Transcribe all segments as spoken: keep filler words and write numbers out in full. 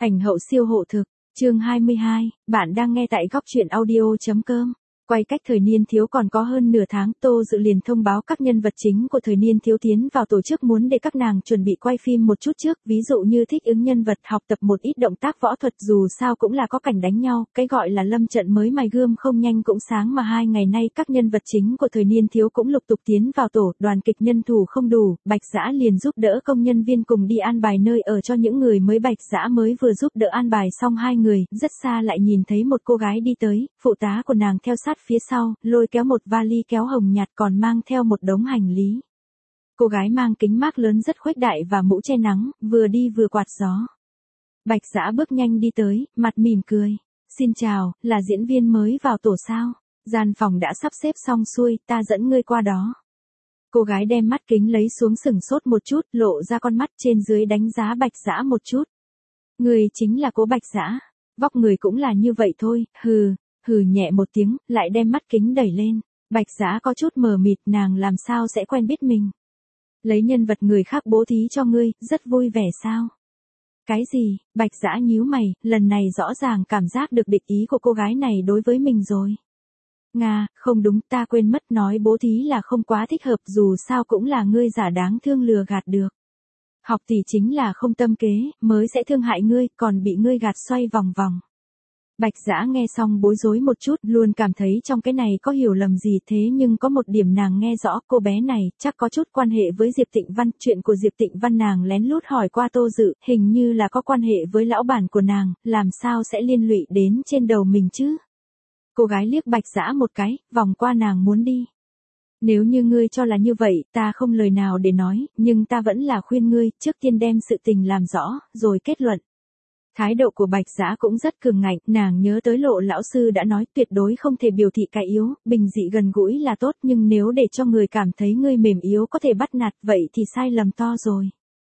Ảnh hậu siêu hộ thực, chương hai mươi hai, bạn đang nghe tại góc truyện audio.com. Quay cách thời niên thiếu còn có hơn nửa tháng, Tô Dự liền thông báo các nhân vật chính của thời niên thiếu tiến vào tổ chức muốn để các nàng chuẩn bị quay phim một chút trước, ví dụ như thích ứng nhân vật, học tập một ít động tác võ thuật, dù sao cũng là có cảnh đánh nhau, cái gọi là lâm trận mới mài gươm không nhanh cũng sáng, mà hai ngày nay các nhân vật chính của thời niên thiếu cũng lục tục tiến vào tổ, đoàn kịch nhân thủ không đủ, Bạch Dã liền giúp đỡ công nhân viên cùng đi an bài nơi ở cho những người mới. Bạch Dã mới vừa giúp đỡ an bài xong hai người, rất xa lại nhìn thấy một cô gái đi tới, phụ tá của nàng theo sát phía sau, lôi kéo một vali kéo hồng nhạt còn mang theo một đống hành lý. Cô gái mang kính mác lớn rất khuếch đại và mũ che nắng, vừa đi vừa quạt gió. Bạch Dã bước nhanh đi tới, mặt mỉm cười. Xin chào, là diễn viên mới vào tổ sao? Gian phòng đã sắp xếp xong xuôi, ta dẫn ngươi qua đó. Cô gái đem mắt kính lấy xuống sửng sốt một chút, lộ ra con mắt trên dưới đánh giá Bạch Dã một chút. Ngươi chính là cô Bạch Dã, vóc người cũng là như vậy thôi, hừ. Hừ nhẹ một tiếng, lại đem mắt kính đẩy lên. Bạch Dã có chút mờ mịt, nàng làm sao sẽ quen biết mình. Lấy nhân vật người khác bố thí cho ngươi, rất vui vẻ sao? Cái gì? Bạch Dã nhíu mày, lần này rõ ràng cảm giác được địch ý của cô gái này đối với mình rồi. Nga, không đúng, ta quên mất, nói bố thí là không quá thích hợp, dù sao cũng là ngươi giả đáng thương lừa gạt được. Học thì chính là không tâm kế, mới sẽ thương hại ngươi, còn bị ngươi gạt xoay vòng vòng. Bạch Dã nghe xong bối rối một chút, luôn cảm thấy trong cái này có hiểu lầm gì, thế nhưng có một điểm nàng nghe rõ, cô bé này chắc có chút quan hệ với Diệp Tịnh Văn. Chuyện của Diệp Tịnh Văn nàng lén lút hỏi qua Tô Dự, hình như là có quan hệ với lão bản của nàng, làm sao sẽ liên lụy đến trên đầu mình chứ? Cô gái liếc Bạch Dã một cái, vòng qua nàng muốn đi. Nếu như ngươi cho là như vậy, ta không lời nào để nói, nhưng ta vẫn là khuyên ngươi, trước tiên đem sự tình làm rõ, rồi kết luận. Thái độ của Bạch Dã cũng rất cường ngạnh, nàng nhớ tới Lộ lão sư đã nói tuyệt đối không thể biểu thị cái yếu, bình dị gần gũi là tốt, nhưng nếu để cho người cảm thấy ngươi mềm yếu có thể bắt nạt, vậy thì sai lầm to rồi.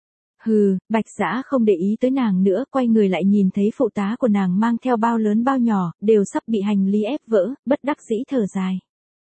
Hừ, Bạch Dã không để ý tới nàng nữa, quay người lại nhìn thấy phụ tá của nàng mang theo bao lớn bao nhỏ, đều sắp bị hành lý ép vỡ, bất đắc dĩ thở dài.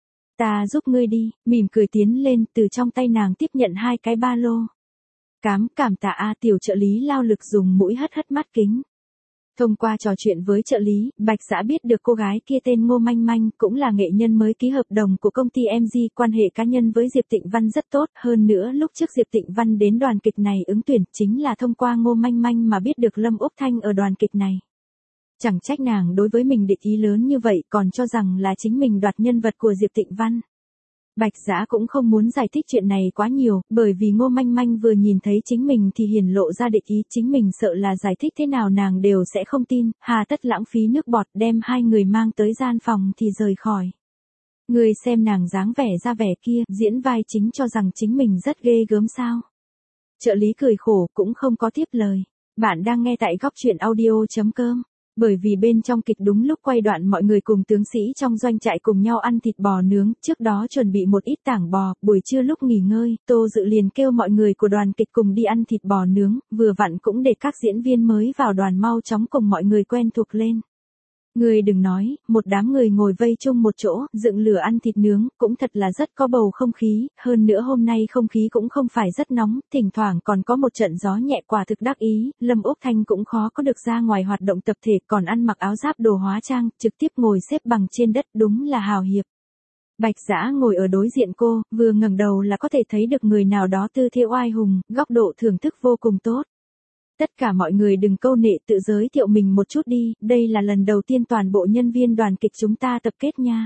Ta giúp ngươi đi, mỉm cười tiến lên, từ trong tay nàng tiếp nhận hai cái ba lô. Cám, cảm tạ a. Tiểu trợ lý lao lực dùng mũi hất hất mắt kính. Thông qua trò chuyện với trợ lý, Bạch Dã biết được cô gái kia tên Ngô Manh Manh, cũng là nghệ nhân mới ký hợp đồng của công ty em giê, quan hệ cá nhân với Diệp Tịnh Văn rất tốt, hơn nữa lúc trước Diệp Tịnh Văn đến đoàn kịch này ứng tuyển, chính là thông qua Ngô Manh Manh mà biết được Lâm Úc Thanh ở đoàn kịch này. Chẳng trách nàng đối với mình địch ý lớn như vậy, còn cho rằng là chính mình đoạt nhân vật của Diệp Tịnh Văn. Bạch Dã cũng không muốn giải thích chuyện này quá nhiều, bởi vì Ngô Manh Manh vừa nhìn thấy chính mình thì hiển lộ ra địch ý, chính mình sợ là giải thích thế nào nàng đều sẽ không tin, hà tất lãng phí nước bọt, đem hai người mang tới gian phòng thì rời khỏi. Người xem nàng dáng vẻ ra vẻ kia, diễn vai chính cho rằng chính mình rất ghê gớm sao. Trợ lý cười khổ, cũng không có tiếp lời. Bạn đang nghe tại góc truyện audio.com. Bởi vì bên trong kịch đúng lúc quay đoạn mọi người cùng tướng sĩ trong doanh trại cùng nhau ăn thịt bò nướng, trước đó chuẩn bị một ít tảng bò, buổi trưa lúc nghỉ ngơi, Tô Dự liền kêu mọi người của đoàn kịch cùng đi ăn thịt bò nướng, vừa vặn cũng để các diễn viên mới vào đoàn mau chóng cùng mọi người quen thuộc lên. Người đừng nói, một đám người ngồi vây chung một chỗ, dựng lửa ăn thịt nướng, cũng thật là rất có bầu không khí, hơn nữa hôm nay không khí cũng không phải rất nóng, thỉnh thoảng còn có một trận gió nhẹ, quả thực đắc ý, Lâm Úc Thanh cũng khó có được ra ngoài hoạt động tập thể, còn ăn mặc áo giáp đồ hóa trang, trực tiếp ngồi xếp bằng trên đất, đúng là hào hiệp. Bạch Dã ngồi ở đối diện cô, vừa ngẩng đầu là có thể thấy được người nào đó tư thế oai hùng, góc độ thưởng thức vô cùng tốt. Tất cả mọi người đừng câu nệ, tự giới thiệu mình một chút đi, đây là lần đầu tiên toàn bộ nhân viên đoàn kịch chúng ta tập kết nha.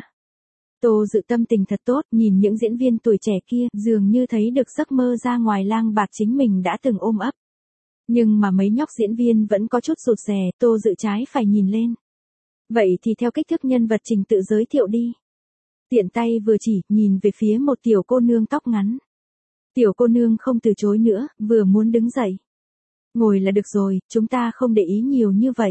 Tô Dự tâm tình thật tốt, nhìn những diễn viên tuổi trẻ kia, dường như thấy được giấc mơ ra ngoài lang bạt chính mình đã từng ôm ấp. Nhưng mà mấy nhóc diễn viên vẫn có chút rụt rè, Tô Dự trái phải nhìn lên. Vậy thì theo kích thước nhân vật trình tự giới thiệu đi. Tiện tay vừa chỉ, nhìn về phía một tiểu cô nương tóc ngắn. Tiểu cô nương không từ chối nữa, vừa muốn đứng dậy. Ngồi là được rồi, chúng ta không để ý nhiều như vậy.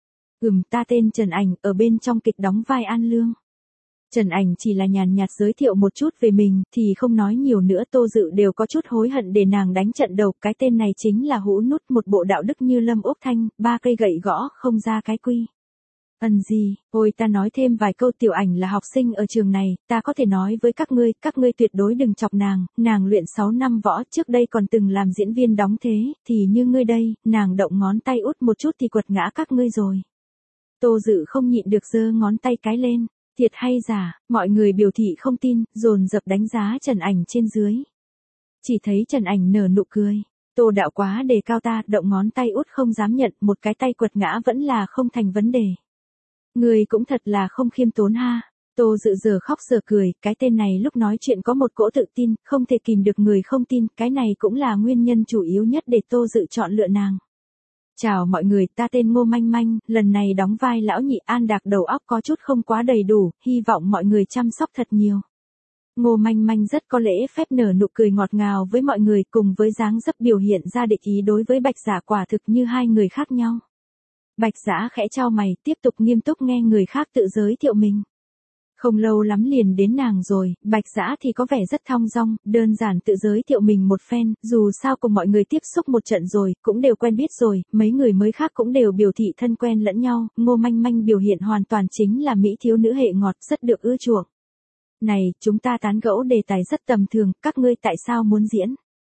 Ừm, ta tên Trần Ảnh, ở bên trong kịch đóng vai An Lương. Trần Ảnh chỉ là nhàn nhạt giới thiệu một chút về mình, thì không nói nhiều nữa. Tô Dự đều có chút hối hận để nàng đánh trận đầu, cái tên này chính là hũ nút, một bộ đạo đức như Lâm Úc Thanh, ba cây gậy gõ không ra cái quy. Ẩn gì, ôi ta nói thêm vài câu, Tiểu Ảnh là học sinh ở trường này, ta có thể nói với các ngươi, các ngươi tuyệt đối đừng chọc nàng, nàng luyện sáu năm võ, trước đây còn từng làm diễn viên đóng thế, thì như ngươi đây, nàng động ngón tay út một chút thì quật ngã các ngươi rồi. Tô Dự không nhịn được giơ ngón tay cái lên, thiệt hay giả, mọi người biểu thị không tin, dồn dập đánh giá Trần Ảnh trên dưới. Chỉ thấy Trần Ảnh nở nụ cười. Tô đạo quá đề cao ta, động ngón tay út không dám nhận, một cái tay quật ngã vẫn là không thành vấn đề. Người cũng thật là không khiêm tốn ha. Tô Dự giờ khóc giờ cười, cái tên này lúc nói chuyện có một cỗ tự tin, không thể kìm được người không tin, cái này cũng là nguyên nhân chủ yếu nhất để Tô Dự chọn lựa nàng. Chào mọi người, ta tên Ngô Manh Manh, lần này đóng vai lão nhị An Đạc, đầu óc có chút không quá đầy đủ, hy vọng mọi người chăm sóc thật nhiều. Ngô Manh Manh rất có lễ phép nở nụ cười ngọt ngào với mọi người, cùng với dáng dấp biểu hiện ra địch ý đối với Bạch Dã quả thực như hai người khác nhau. Bạch Dã khẽ chau mày, tiếp tục nghiêm túc nghe người khác tự giới thiệu mình. Không lâu lắm liền đến nàng rồi, Bạch Dã thì có vẻ rất thong dong, đơn giản tự giới thiệu mình một phen, dù sao cùng mọi người tiếp xúc một trận rồi, cũng đều quen biết rồi, mấy người mới khác cũng đều biểu thị thân quen lẫn nhau, Ngô Manh Manh biểu hiện hoàn toàn chính là mỹ thiếu nữ hệ ngọt, rất được ưa chuộng. Này, chúng ta tán gẫu đề tài rất tầm thường, các ngươi tại sao muốn diễn?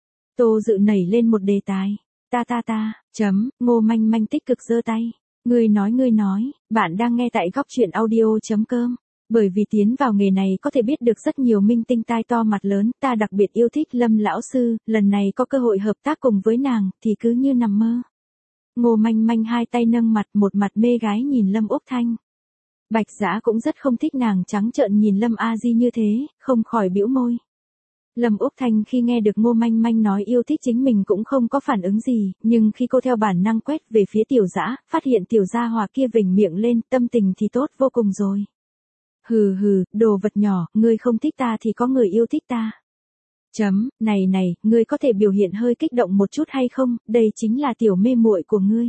Tô Dự nảy lên một đề tài. Ta ta ta, chấm, Ngô Manh Manh tích cực giơ tay. Ngươi nói ngươi nói, bạn đang nghe tại góc truyện audio.com. Bởi vì tiến vào nghề này có thể biết được rất nhiều minh tinh tai to mặt lớn, ta đặc biệt yêu thích Lâm lão sư, lần này có cơ hội hợp tác cùng với nàng, thì cứ như nằm mơ. Ngô Manh Manh hai tay nâng mặt, một mặt mê gái nhìn Lâm Úc Thanh. Bạch Dã cũng rất không thích nàng trắng trợn nhìn Lâm A Di như thế, không khỏi bĩu môi. Lâm Úc Thanh khi nghe được Ngô Manh Manh nói yêu thích chính mình cũng không có phản ứng gì, nhưng khi cô theo bản năng quét về phía Tiểu Dã, phát hiện Tiểu Gia Hòa kia vểnh miệng lên, tâm tình thì tốt vô cùng rồi. Hừ hừ, đồ vật nhỏ, ngươi không thích ta thì có người yêu thích ta. Chấm, này này, ngươi có thể biểu hiện hơi kích động một chút hay không, đây chính là tiểu mê muội của ngươi.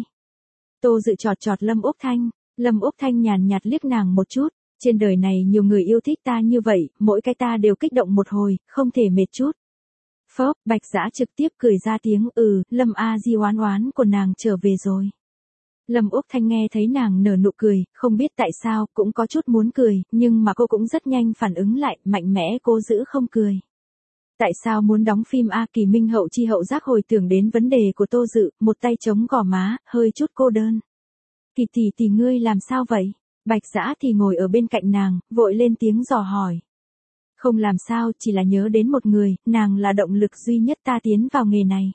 Tô Dự chọt chọt Lâm Úc Thanh. Lâm Úc Thanh nhàn nhạt liếc nàng một chút, trên đời này nhiều người yêu thích ta như vậy, mỗi cái ta đều kích động một hồi, không thể mệt chút. Phớp, Bạch Dã trực tiếp cười ra tiếng ừ, Lâm A Di oán oán của nàng trở về rồi. Lâm Úc Thanh nghe thấy nàng nở nụ cười, không biết tại sao, cũng có chút muốn cười, nhưng mà cô cũng rất nhanh phản ứng lại, mạnh mẽ cố giữ không cười. Tại sao muốn đóng phim A? Kỳ Minh hậu chi hậu giác hồi tưởng đến vấn đề của Tô Dự, một tay chống gò má, hơi chút cô đơn. Kỳ tỷ tỷ ngươi làm sao vậy? Bạch Dã thì ngồi ở bên cạnh nàng, vội lên tiếng dò hỏi. Không làm sao, chỉ là nhớ đến một người, nàng là động lực duy nhất ta tiến vào nghề này.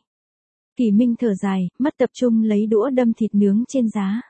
Kỳ Minh thở dài, mất tập trung lấy đũa đâm thịt nướng trên giá.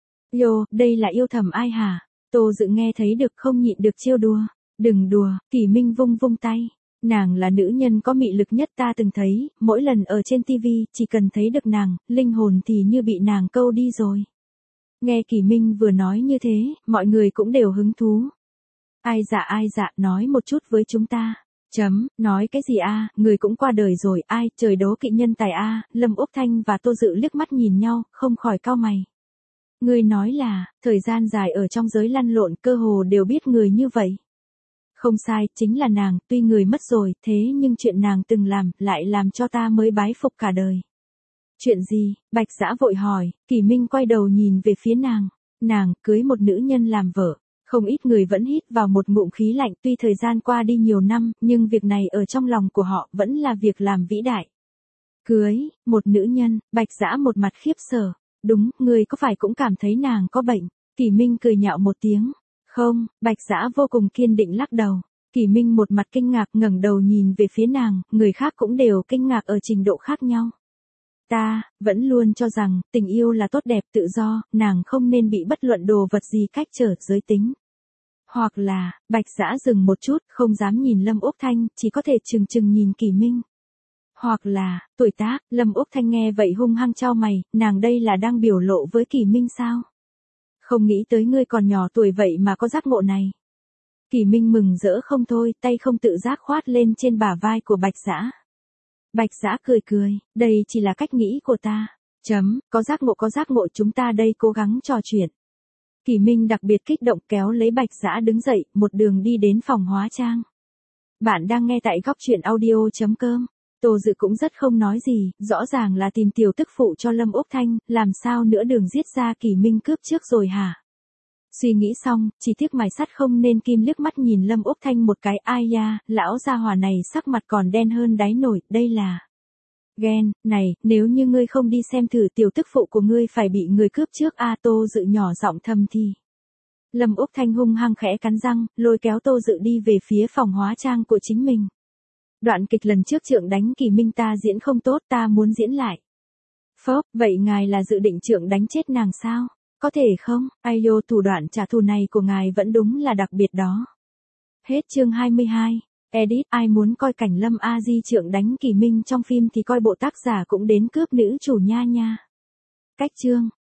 Yo, đây là yêu thầm ai hả? Tô Dự nghe thấy được không nhịn được trêu đùa. Đừng đùa, Kỳ Minh vung vung tay. Nàng là nữ nhân có mị lực nhất ta từng thấy, mỗi lần ở trên tivi, chỉ cần thấy được nàng, linh hồn thì như bị nàng câu đi rồi. Nghe Kỳ Minh vừa nói như thế, mọi người cũng đều hứng thú. Ai dạ ai dạ, nói một chút với chúng ta. Chấm, nói cái gì a, người cũng qua đời rồi, ai, trời đố kỵ nhân tài a, Lâm Úc Thanh và Tô Dự liếc mắt nhìn nhau, không khỏi cau mày. Người nói là, thời gian dài ở trong giới lăn lộn cơ hồ đều biết người như vậy. Không sai, chính là nàng, tuy người mất rồi, thế nhưng chuyện nàng từng làm, lại làm cho ta mới bái phục cả đời. Chuyện gì? Bạch Dã vội hỏi, Kỳ Minh quay đầu nhìn về phía nàng. Nàng, cưới một nữ nhân làm vợ. Không ít người vẫn hít vào một ngụm khí lạnh, tuy thời gian qua đi nhiều năm, nhưng việc này ở trong lòng của họ vẫn là việc làm vĩ đại. Cưới, một nữ nhân, Bạch Dã một mặt khiếp sợ. Đúng, người có phải cũng cảm thấy nàng có bệnh? Kỳ Minh cười nhạo một tiếng. Không, Bạch Dã vô cùng kiên định lắc đầu. Kỳ Minh một mặt kinh ngạc ngẩng đầu nhìn về phía nàng, người khác cũng đều kinh ngạc ở trình độ khác nhau. Ta, vẫn luôn cho rằng, tình yêu là tốt đẹp tự do, nàng không nên bị bất luận đồ vật gì cách trở giới tính. Hoặc là, Bạch Dã dừng một chút, không dám nhìn Lâm Úc Thanh, chỉ có thể chừng chừng nhìn Kỳ Minh. Hoặc là, tuổi tác, Lâm Úc Thanh nghe vậy hung hăng chau mày, nàng đây là đang biểu lộ với Kỳ Minh sao? Không nghĩ tới ngươi còn nhỏ tuổi vậy mà có giác ngộ này. Kỳ Minh mừng rỡ không thôi, tay không tự giác khoát lên trên bả vai của Bạch Dã. Bạch Dã cười cười, đây chỉ là cách nghĩ của ta. Chấm, có giác ngộ có giác ngộ, chúng ta đây cố gắng trò chuyện. Kỳ Minh đặc biệt kích động kéo lấy Bạch Dã đứng dậy, một đường đi đến phòng hóa trang. Bạn đang nghe tại góc truyện audio.com. Tô Dự cũng rất không nói gì, rõ ràng là tìm tiểu tức phụ cho Lâm Úc Thanh, làm sao nữa đường giết ra Kỳ Minh cướp trước rồi hả? Suy nghĩ xong, chỉ tiếc mài sắt không nên kim liếc mắt nhìn Lâm Úc Thanh một cái, ai da, lão gia hỏa này sắc mặt còn đen hơn đáy nồi, đây là ghen. Này, nếu như ngươi không đi xem thử tiểu tức phụ của ngươi phải bị người cướp trước a. Tô Dự nhỏ giọng thầm thì. Lâm Úc Thanh hung hăng khẽ cắn răng, lôi kéo Tô Dự đi về phía phòng hóa trang của chính mình. Đoạn kịch lần trước trượng đánh Kỳ Minh ta diễn không tốt, ta muốn diễn lại. Phớp, vậy ngài là dự định trượng đánh chết nàng sao? Có thể không? Ai dô, thủ đoạn trả thù này của ngài vẫn đúng là đặc biệt đó. Hết chương hai mươi hai. Edit, ai muốn coi cảnh Lâm A Di trượng đánh Kỳ Minh trong phim thì coi bộ tác giả cũng đến cướp nữ chủ nha nha. Cách chương.